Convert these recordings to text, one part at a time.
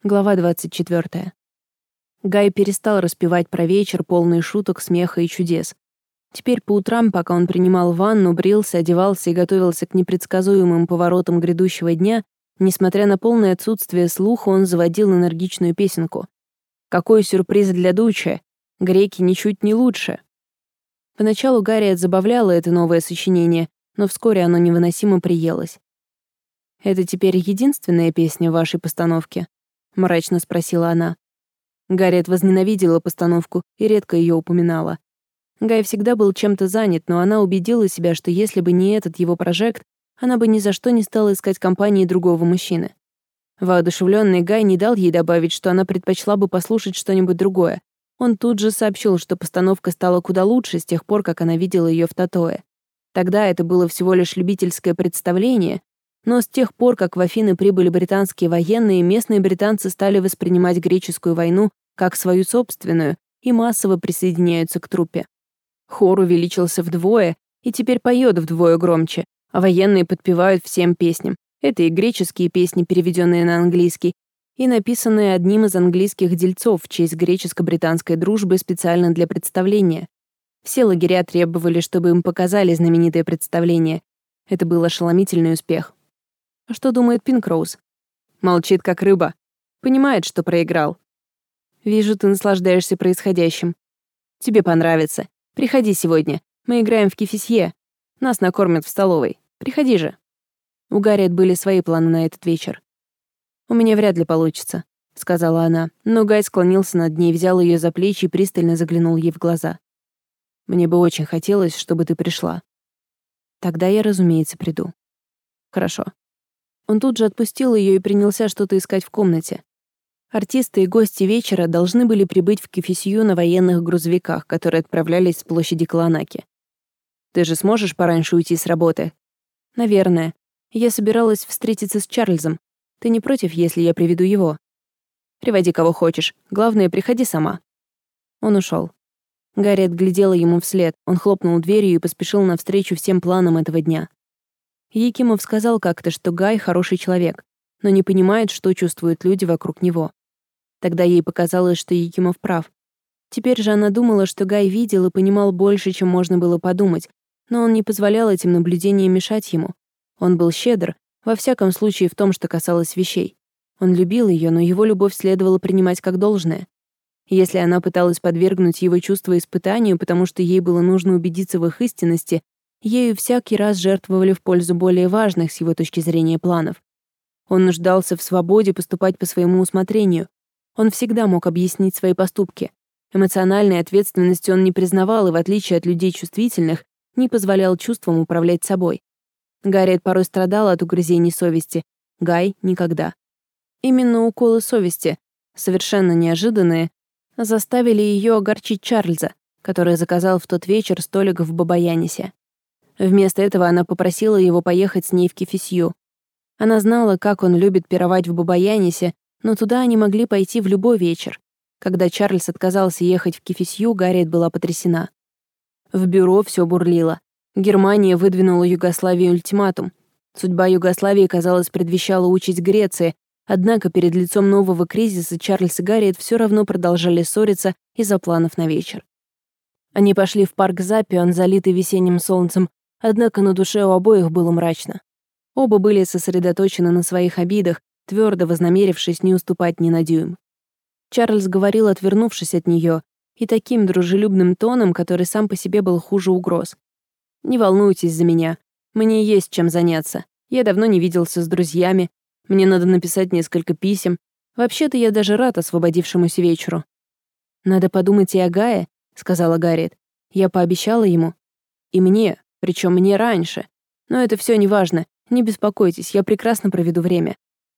Глава 24. Гай перестал распевать про вечер, полный шуток, смеха и чудес. Теперь по утрам, пока он принимал ванну, брился, одевался и готовился к непредсказуемым поворотам грядущего дня, несмотря на полное отсутствие слуха, он заводил энергичную песенку. «Какой сюрприз для Дуччи! Греки ничуть не лучше!» Поначалу Гарриет забавляло это новое сочинение, но вскоре оно невыносимо приелось. «Это теперь единственная песня в вашей постановке?» — мрачно спросила она. Гарриет возненавидела постановку и редко ее упоминала. Гай всегда был чем-то занят, но она убедила себя, что если бы не этот его прожект, она бы ни за что не стала искать компании другого мужчины. Воодушевленный Гай не дал ей добавить, что она предпочла бы послушать что-нибудь другое. Он тут же сообщил, что постановка стала куда лучше с тех пор, как она видела ее в Татое. Тогда это было всего лишь любительское представление, но с тех пор, как в Афины прибыли британские военные, местные британцы стали воспринимать греческую войну как свою собственную и массово присоединяются к труппе. Хор увеличился вдвое и теперь поет вдвое громче, а военные подпевают всем песням. Это и греческие песни, переведенные на английский, и написанные одним из английских дельцов в честь греческо-британской дружбы специально для представления. Все лагеря требовали, чтобы им показали знаменитое представление. Это был ошеломительный успех. А что думает Пинкроуз? Молчит, как рыба. Понимает, что проиграл. Вижу, ты наслаждаешься происходящим. Тебе понравится. Приходи сегодня. Мы играем в кефисье. Нас накормят в столовой. Приходи же. У Гарриет были свои планы на этот вечер. «У меня вряд ли получится», — сказала она, но Гай склонился над ней, взял ее за плечи и пристально заглянул ей в глаза. «Мне бы очень хотелось, чтобы ты пришла. Тогда я, разумеется, приду». «Хорошо». Он тут же отпустил ее и принялся что-то искать в комнате. Артисты и гости вечера должны были прибыть в Кефисью на военных грузовиках, которые отправлялись с площади Клоанаки. «Ты же сможешь пораньше уйти с работы?» «Наверное. Я собиралась встретиться с Чарльзом. Ты не против, если я приведу его?» «Приводи кого хочешь. Главное, приходи сама». Он ушел. Гарриет глядела ему вслед. Он хлопнул дверью и поспешил навстречу всем планам этого дня. Якимов сказал как-то, что Гай хороший человек, но не понимает, что чувствуют люди вокруг него. Тогда ей показалось, что Якимов прав. Теперь же она думала, что Гай видел и понимал больше, чем можно было подумать, но он не позволял этим наблюдениям мешать ему. Он был щедр, во всяком случае в том, что касалось вещей. Он любил ее, но его любовь следовало принимать как должное. Если она пыталась подвергнуть его чувства испытанию, потому что ей было нужно убедиться в их истинности, ею всякий раз жертвовали в пользу более важных с его точки зрения планов. Он нуждался в свободе поступать по своему усмотрению. Он всегда мог объяснить свои поступки. Эмоциональной ответственности он не признавал и, в отличие от людей чувствительных, не позволял чувствам управлять собой. Гарриет порой страдала от угрызений совести, Гай — никогда. Именно уколы совести, совершенно неожиданные, заставили ее огорчить Чарльза, который заказал в тот вечер столик в Бабаянисе. Вместо этого она попросила его поехать с ней в Кефисью. Она знала, как он любит пировать в Бабаянисе, но туда они могли пойти в любой вечер. Когда Чарльз отказался ехать в Кефисью, Гарриет была потрясена. В бюро все бурлило. Германия выдвинула Югославии ультиматум. Судьба Югославии, казалось, предвещала участь Греции, однако перед лицом нового кризиса Чарльз и Гарриет все равно продолжали ссориться из-за планов на вечер. Они пошли в парк Запион, залитый весенним солнцем, однако на душе у обоих было мрачно. Оба были сосредоточены на своих обидах, твердо вознамерившись не уступать ни на дюйм. Чарльз говорил, отвернувшись от нее, и таким дружелюбным тоном, который сам по себе был хуже угроз. «Не волнуйтесь за меня. Мне есть чем заняться. Я давно не виделся с друзьями. Мне надо написать несколько писем. Вообще-то я даже рад освободившемуся вечеру». «Надо подумать и о Гае», — сказала Гарриет. «Я пообещала ему. И мне, причем мне раньше. Но это все неважно. Не беспокойтесь, я прекрасно проведу время.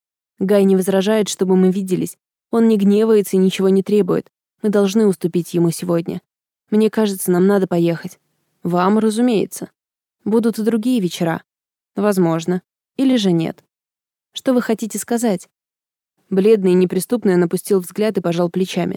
Гай не возражает, чтобы мы виделись. Он не гневается и ничего не требует. Мы должны уступить ему сегодня. Мне кажется, нам надо поехать. Вам, разумеется. Будут и другие вечера. Возможно. Или же нет. Что вы хотите сказать?» Бледный и неприступный он опустил взгляд и пожал плечами.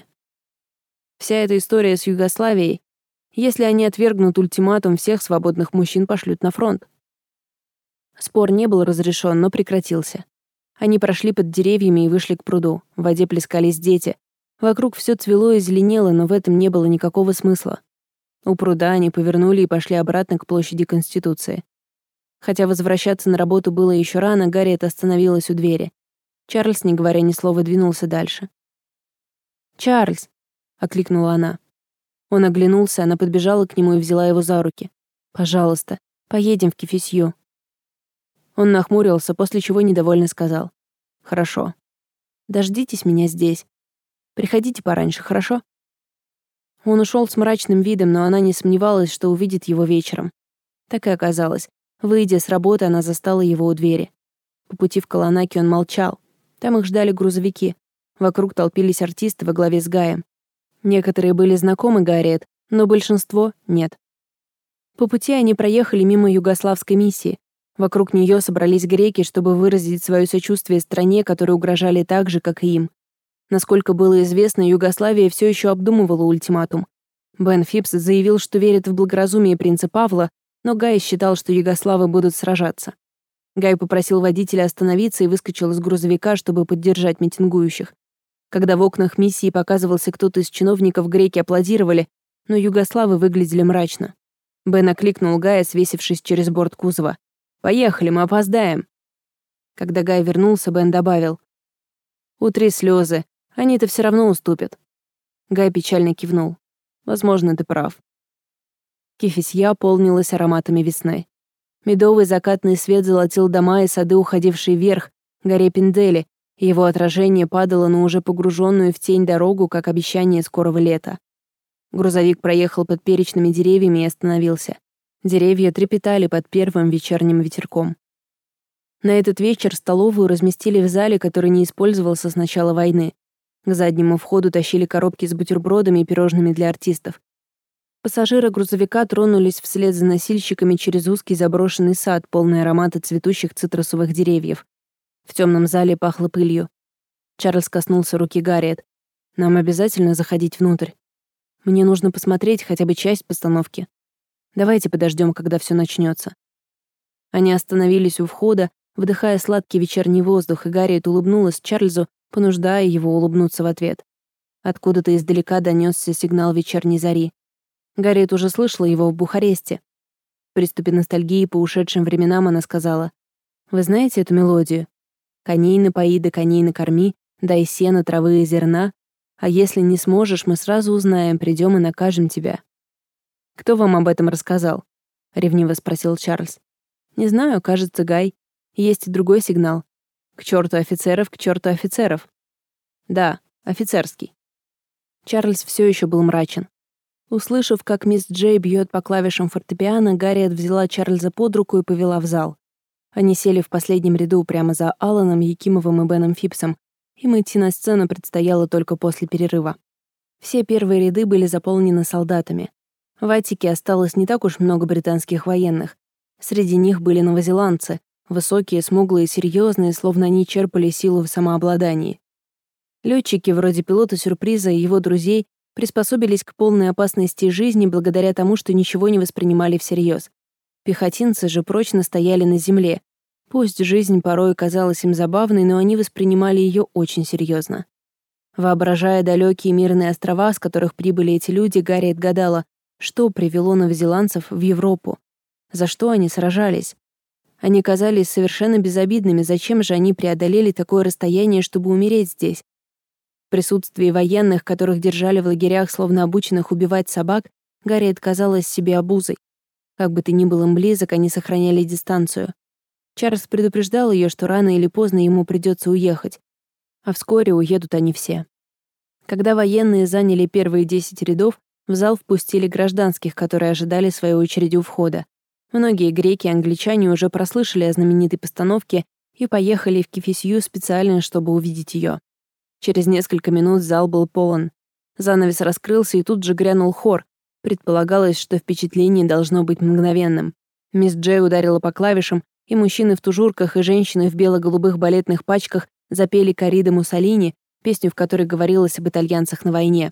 «Вся эта история с Югославией, если они отвергнут ультиматум, всех свободных мужчин пошлют на фронт». Спор не был разрешен, но прекратился. Они прошли под деревьями и вышли к пруду. В воде плескались дети. Вокруг все цвело и зеленело, но в этом не было никакого смысла. У пруда они повернули и пошли обратно к площади Конституции. Хотя возвращаться на работу было еще рано, Гарриет остановилась у двери. Чарльз, не говоря ни слова, двинулся дальше. «Чарльз!» — окликнула она. Он оглянулся, она подбежала к нему и взяла его за руки. «Пожалуйста, поедем в Кефисью». Он нахмурился, после чего недовольно сказал. «Хорошо. Дождитесь меня здесь. Приходите пораньше, хорошо?» Он ушел с мрачным видом, но она не сомневалась, что увидит его вечером. Так и оказалось. Выйдя с работы, она застала его у двери. По пути в Колонаки он молчал. Там их ждали грузовики. Вокруг толпились артисты во главе с Гаем. Некоторые были знакомы Гарриет, но большинство — нет. По пути они проехали мимо югославской миссии. Вокруг нее собрались греки, чтобы выразить свое сочувствие стране, которой угрожали так же, как и им. Насколько было известно, Югославия все еще обдумывала ультиматум. Бен Фипс заявил, что верит в благоразумие принца Павла, но Гай считал, что югославы будут сражаться. Гай попросил водителя остановиться и выскочил из грузовика, чтобы поддержать митингующих. Когда в окнах миссии показывался кто-то из чиновников, греки аплодировали, но югославы выглядели мрачно. Бен окликнул Гая, свесившись через борт кузова. «Поехали, мы опоздаем». Когда Гай вернулся, Бен добавил. «Утри слезы, они-то все равно уступят». Гай печально кивнул. «Возможно, ты прав». Кефисья полнилась ароматами весны. Медовый закатный свет золотил дома и сады, уходившие вверх, горе Пиндели, и его отражение падало на уже погруженную в тень дорогу, как обещание скорого лета. Грузовик проехал под перечными деревьями и остановился. Деревья трепетали под первым вечерним ветерком. На этот вечер столовую разместили в зале, который не использовался с начала войны. К заднему входу тащили коробки с бутербродами и пирожными для артистов. Пассажиры грузовика тронулись вслед за носильщиками через узкий заброшенный сад, полный аромата цветущих цитрусовых деревьев. В темном зале пахло пылью. Чарльз коснулся руки Гарриет. «Нам обязательно заходить внутрь. Мне нужно посмотреть хотя бы часть постановки. Давайте подождем, когда все начнется». Они остановились у входа, вдыхая сладкий вечерний воздух, и Гарриет улыбнулась Чарльзу, понуждая его улыбнуться в ответ. Откуда-то издалека донесся сигнал вечерней зари. Гарриет уже слышала его в Бухаресте. В приступе ностальгии по ушедшим временам она сказала: «Вы знаете эту мелодию? Коней напои да коней накорми, дай сена, травы и зерна, а если не сможешь, мы сразу узнаем, придем и накажем тебя». «Кто вам об этом рассказал?» — ревниво спросил Чарльз. «Не знаю, кажется, Гай. Есть и другой сигнал. К черту офицеров, к черту офицеров». «Да, офицерский». Чарльз все еще был мрачен. Услышав, как мисс Джей бьет по клавишам фортепиано, Гарриет взяла Чарльза под руку и повела в зал. Они сели в последнем ряду прямо за Аланом, Якимовым и Беном Фипсом. Им идти на сцену предстояло только после перерыва. Все первые ряды были заполнены солдатами. В Аттике осталось не так уж много британских военных. Среди них были новозеландцы, высокие, смуглые и серьезные, словно они черпали силу в самообладании. Летчики, вроде пилота-сюрприза и его друзей, приспособились к полной опасности жизни благодаря тому, что ничего не воспринимали всерьез. Пехотинцы же прочно стояли на земле. Пусть жизнь порой казалась им забавной, но они воспринимали ее очень серьезно. Воображая далекие мирные острова, с которых прибыли эти люди, Гарриет гадала, что привело новозеландцев в Европу. За что они сражались? Они казались совершенно безобидными, зачем же они преодолели такое расстояние, чтобы умереть здесь? В присутствии военных, которых держали в лагерях, словно обученных убивать собак, Гарриет казалась себе обузой. Как бы ты ни был им близок, они сохраняли дистанцию. Чарльз предупреждал ее, что рано или поздно ему придется уехать. А вскоре уедут они все. Когда военные заняли первые 10 рядов, в зал впустили гражданских, которые ожидали своей очереди у входа. Многие греки и англичане уже прослышали о знаменитой постановке и поехали в Кефисью специально, чтобы увидеть ее. Через несколько минут зал был полон. Занавес раскрылся, и тут же грянул хор. Предполагалось, что впечатление должно быть мгновенным. Мисс Джей ударила по клавишам, и мужчины в тужурках и женщины в бело-голубых балетных пачках запели «Коррида Муссолини», песню, в которой говорилось об итальянцах на войне.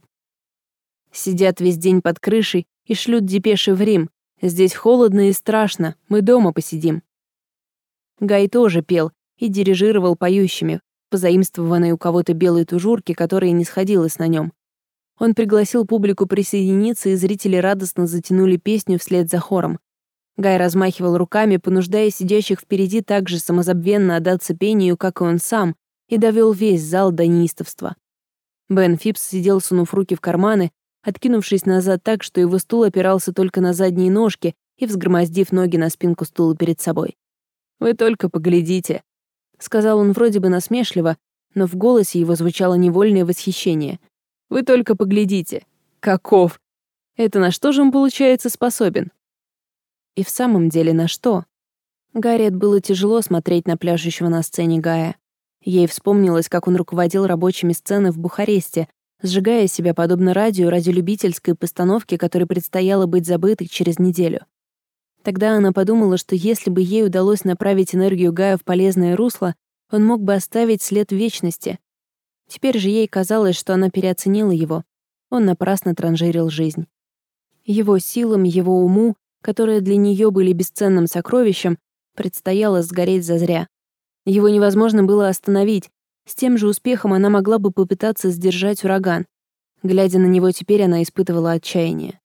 «Сидят весь день под крышей и шлют депеши в Рим. Здесь холодно и страшно, мы дома посидим». Гай тоже пел, и дирижировал поющими, позаимствованной у кого-то белой тужурки, которая не сходилась на нем. Он пригласил публику присоединиться, и зрители радостно затянули песню вслед за хором. Гай размахивал руками, понуждая сидящих впереди так же самозабвенно отдаться пению, как и он сам, и довел весь зал до неистовства. Бен Фипс сидел, сунув руки в карманы, откинувшись назад так, что его стул опирался только на задние ножки и взгромоздив ноги на спинку стула перед собой. «Вы только поглядите», — сказал он вроде бы насмешливо, но в голосе его звучало невольное восхищение. «Вы только поглядите. Каков! Это на что же он, получается, способен?» И в самом деле на что? Гарриет было тяжело смотреть на пляшущего на сцене Гая. Ей вспомнилось, как он руководил рабочими сцены в Бухаресте, сжигая себя подобно радио ради любительской постановки, которой предстояло быть забытой через неделю. Тогда она подумала, что если бы ей удалось направить энергию Гая в полезное русло, он мог бы оставить след в вечности. Теперь же ей казалось, что она переоценила его. Он напрасно транжирил жизнь. Его силам, его уму, которые для нее были бесценным сокровищем, предстояло сгореть зазря. Его невозможно было остановить. С тем же успехом она могла бы попытаться сдержать ураган. Глядя на него теперь, она испытывала отчаяние.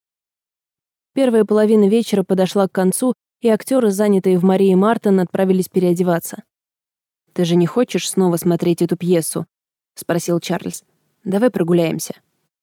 Первая половина вечера подошла к концу, и актеры, занятые в Марии Мартен, отправились переодеваться. «Ты же не хочешь снова смотреть эту пьесу?» — спросил Чарльз. «Давай прогуляемся».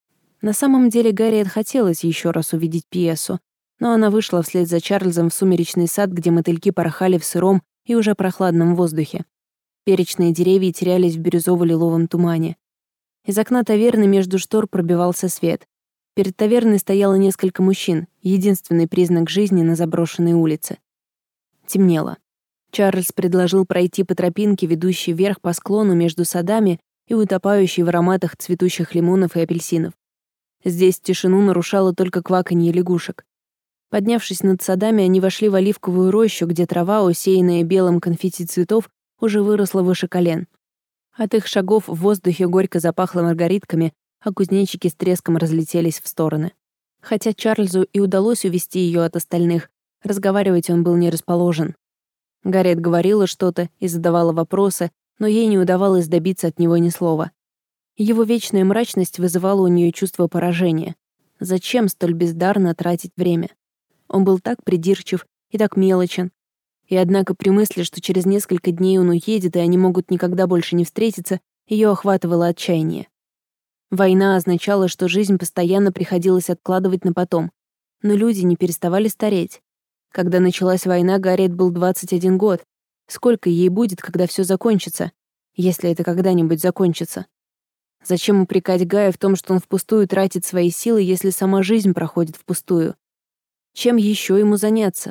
На самом деле Гарриет хотелось еще раз увидеть пьесу, но она вышла вслед за Чарльзом в сумеречный сад, где мотыльки порхали в сыром и уже прохладном воздухе. Перечные деревья терялись в бирюзово-лиловом тумане. Из окна таверны между штор пробивался свет. Перед таверной стояло несколько мужчин, единственный признак жизни на заброшенной улице. Темнело. Чарльз предложил пройти по тропинке, ведущей вверх по склону между садами и утопающей в ароматах цветущих лимонов и апельсинов. Здесь тишину нарушало только кваканье лягушек. Поднявшись над садами, они вошли в оливковую рощу, где трава, усеянная белым конфетти цветов, уже выросла выше колен. От их шагов в воздухе горько запахло маргаритками, а кузнечики с треском разлетелись в стороны. Хотя Чарльзу и удалось увести ее от остальных, разговаривать он был не расположен. Гарриет говорила что-то и задавала вопросы, но ей не удавалось добиться от него ни слова. Его вечная мрачность вызывала у нее чувство поражения. Зачем столь бездарно тратить время? Он был так придирчив и так мелочен. И однако при мысли, что через несколько дней он уедет, и они могут никогда больше не встретиться, ее охватывало отчаяние. Война означала, что жизнь постоянно приходилось откладывать на потом. Но люди не переставали стареть. Когда началась война, Гарриет был 21 год. Сколько ей будет, когда все закончится? Если это когда-нибудь закончится. Зачем упрекать Гая в том, что он впустую тратит свои силы, если сама жизнь проходит впустую? Чем еще ему заняться?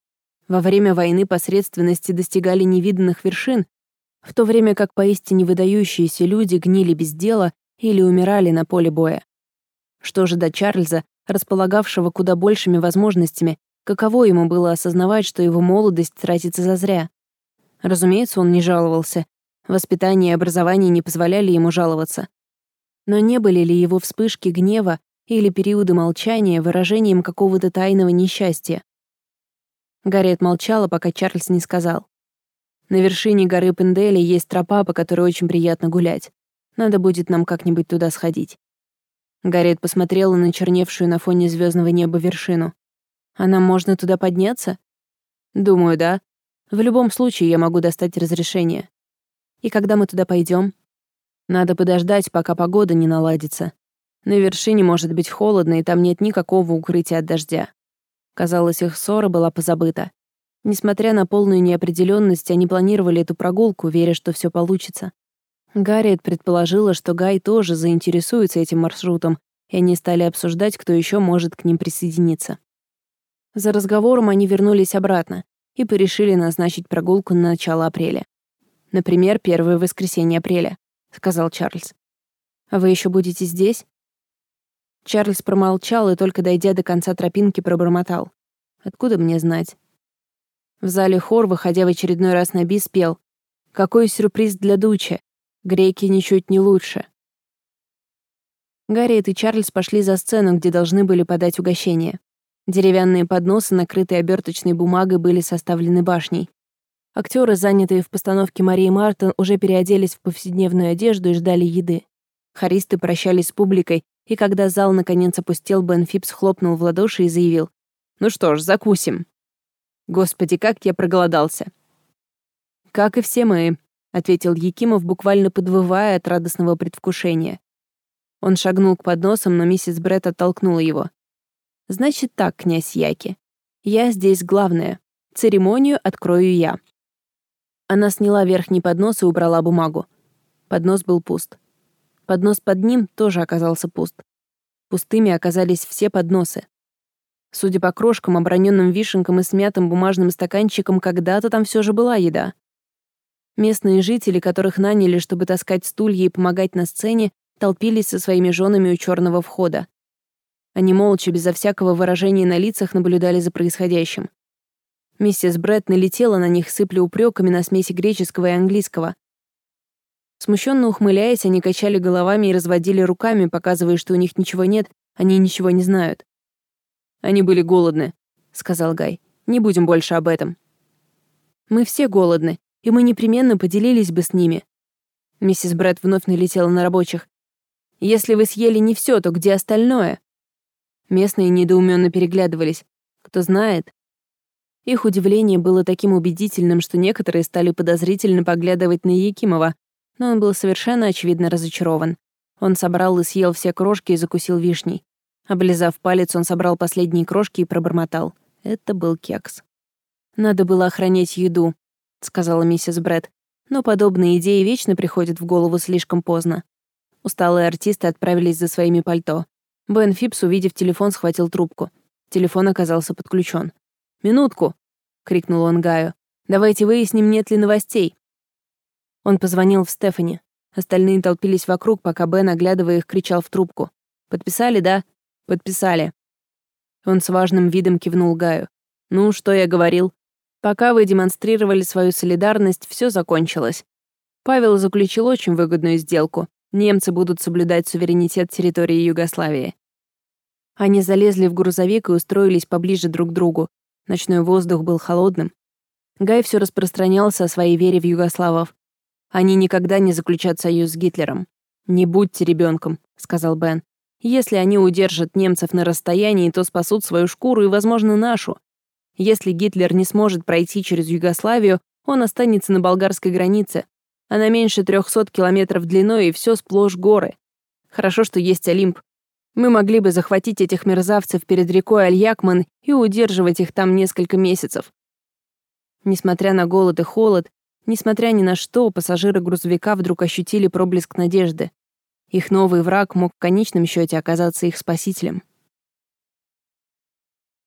Во время войны посредственности достигали невиданных вершин, в то время как поистине выдающиеся люди гнили без дела или умирали на поле боя. Что же до Чарльза, располагавшего куда большими возможностями, каково ему было осознавать, что его молодость тратится зазря? Разумеется, он не жаловался. Воспитание и образование не позволяли ему жаловаться. Но не были ли его вспышки гнева или периоды молчания выражением какого-то тайного несчастья? Гарриет молчала, пока Чарльз не сказал. «На вершине горы Пендели есть тропа, по которой очень приятно гулять. Надо будет нам как-нибудь туда сходить». Гарриет посмотрела на черневшую на фоне звездного неба вершину. «А нам можно туда подняться?» «Думаю, да. В любом случае я могу достать разрешение. И когда мы туда пойдем? Надо подождать, пока погода не наладится. На вершине может быть холодно, и там нет никакого укрытия от дождя». Казалось, их ссора была позабыта. Несмотря на полную неопределенность, они планировали эту прогулку, веря, что все получится. Гарриет предположила, что Гай тоже заинтересуется этим маршрутом, и они стали обсуждать, кто еще может к ним присоединиться. За разговором они вернулись обратно и порешили назначить прогулку на начало апреля. «Например, первое воскресенье апреля», — сказал Чарльз. «А вы еще будете здесь?» Чарльз промолчал и, только дойдя до конца тропинки, пробормотал. «Откуда мне знать?» В зале хор, выходя в очередной раз на бис, пел: «Какой сюрприз для Дуччи! Греки ничуть не лучше!» Гарриет и Чарльз пошли за сцену, где должны были подать угощение. Деревянные подносы, накрытые оберточной бумагой, были составлены башней. Актеры, занятые в постановке Марии Мартин, уже переоделись в повседневную одежду и ждали еды. Хористы прощались с публикой, и когда зал наконец опустел, Бен Фипс хлопнул в ладоши и заявил: «Ну что ж, закусим». Господи, как я проголодался. «Как и все мы», — ответил Якимов, буквально подвывая от радостного предвкушения. Он шагнул к подносам, но миссис Бретт оттолкнула его. «Значит так, князь Яки. Я здесь главная. Церемонию открою я». Она сняла верхний поднос и убрала бумагу. Поднос был пуст. Поднос под ним тоже оказался пуст. Пустыми оказались все подносы. Судя по крошкам, оброненным вишенкам и смятым бумажным стаканчикам, когда-то там все же была еда. Местные жители, которых наняли, чтобы таскать стулья и помогать на сцене, толпились со своими женами у черного входа. Они молча, безо всякого выражения на лицах, наблюдали за происходящим. Миссис Бретт налетела на них, сыпля упреками на смеси греческого и английского. Смущенно ухмыляясь, они качали головами и разводили руками, показывая, что у них ничего нет, они ничего не знают. «Они были голодны», — сказал Гай. «Не будем больше об этом». «Мы все голодны, и мы непременно поделились бы с ними». Миссис Бретт вновь налетела на рабочих. «Если вы съели не все, то где остальное?» Местные недоуменно переглядывались. Кто знает. Их удивление было таким убедительным, что некоторые стали подозрительно поглядывать на Якимова, но он был совершенно очевидно разочарован. Он собрал и съел все крошки и закусил вишней. Облизав палец, он собрал последние крошки и пробормотал. Это был кекс. «Надо было охранять еду», — сказала миссис Бретт. «Но подобные идеи вечно приходят в голову слишком поздно». Усталые артисты отправились за своими пальто. Бен Фипс, увидев телефон, схватил трубку. Телефон оказался подключен. «Минутку!» — крикнул он Гаю. «Давайте выясним, нет ли новостей». Он позвонил в Стефани. Остальные толпились вокруг, пока Бен, оглядывая их, кричал в трубку. «Подписали, да?» «Подписали». Он с важным видом кивнул Гаю. «Ну, что я говорил? Пока вы демонстрировали свою солидарность, все закончилось. Павел заключил очень выгодную сделку. Немцы будут соблюдать суверенитет территории Югославии». Они залезли в грузовик и устроились поближе друг к другу. Ночной воздух был холодным. Гай все распространялся о своей вере в югославов. Они никогда не заключат союз с Гитлером. «Не будьте ребенком», — сказал Бен. «Если они удержат немцев на расстоянии, то спасут свою шкуру и, возможно, нашу. Если Гитлер не сможет пройти через Югославию, он останется на болгарской границе. Она меньше 300 километров длиной, и все сплошь горы. Хорошо, что есть Олимп. Мы могли бы захватить этих мерзавцев перед рекой Аль-Якман и удерживать их там несколько месяцев». Несмотря на голод и холод, несмотря ни на что, пассажиры грузовика вдруг ощутили проблеск надежды. Их новый враг мог в конечном счете оказаться их спасителем.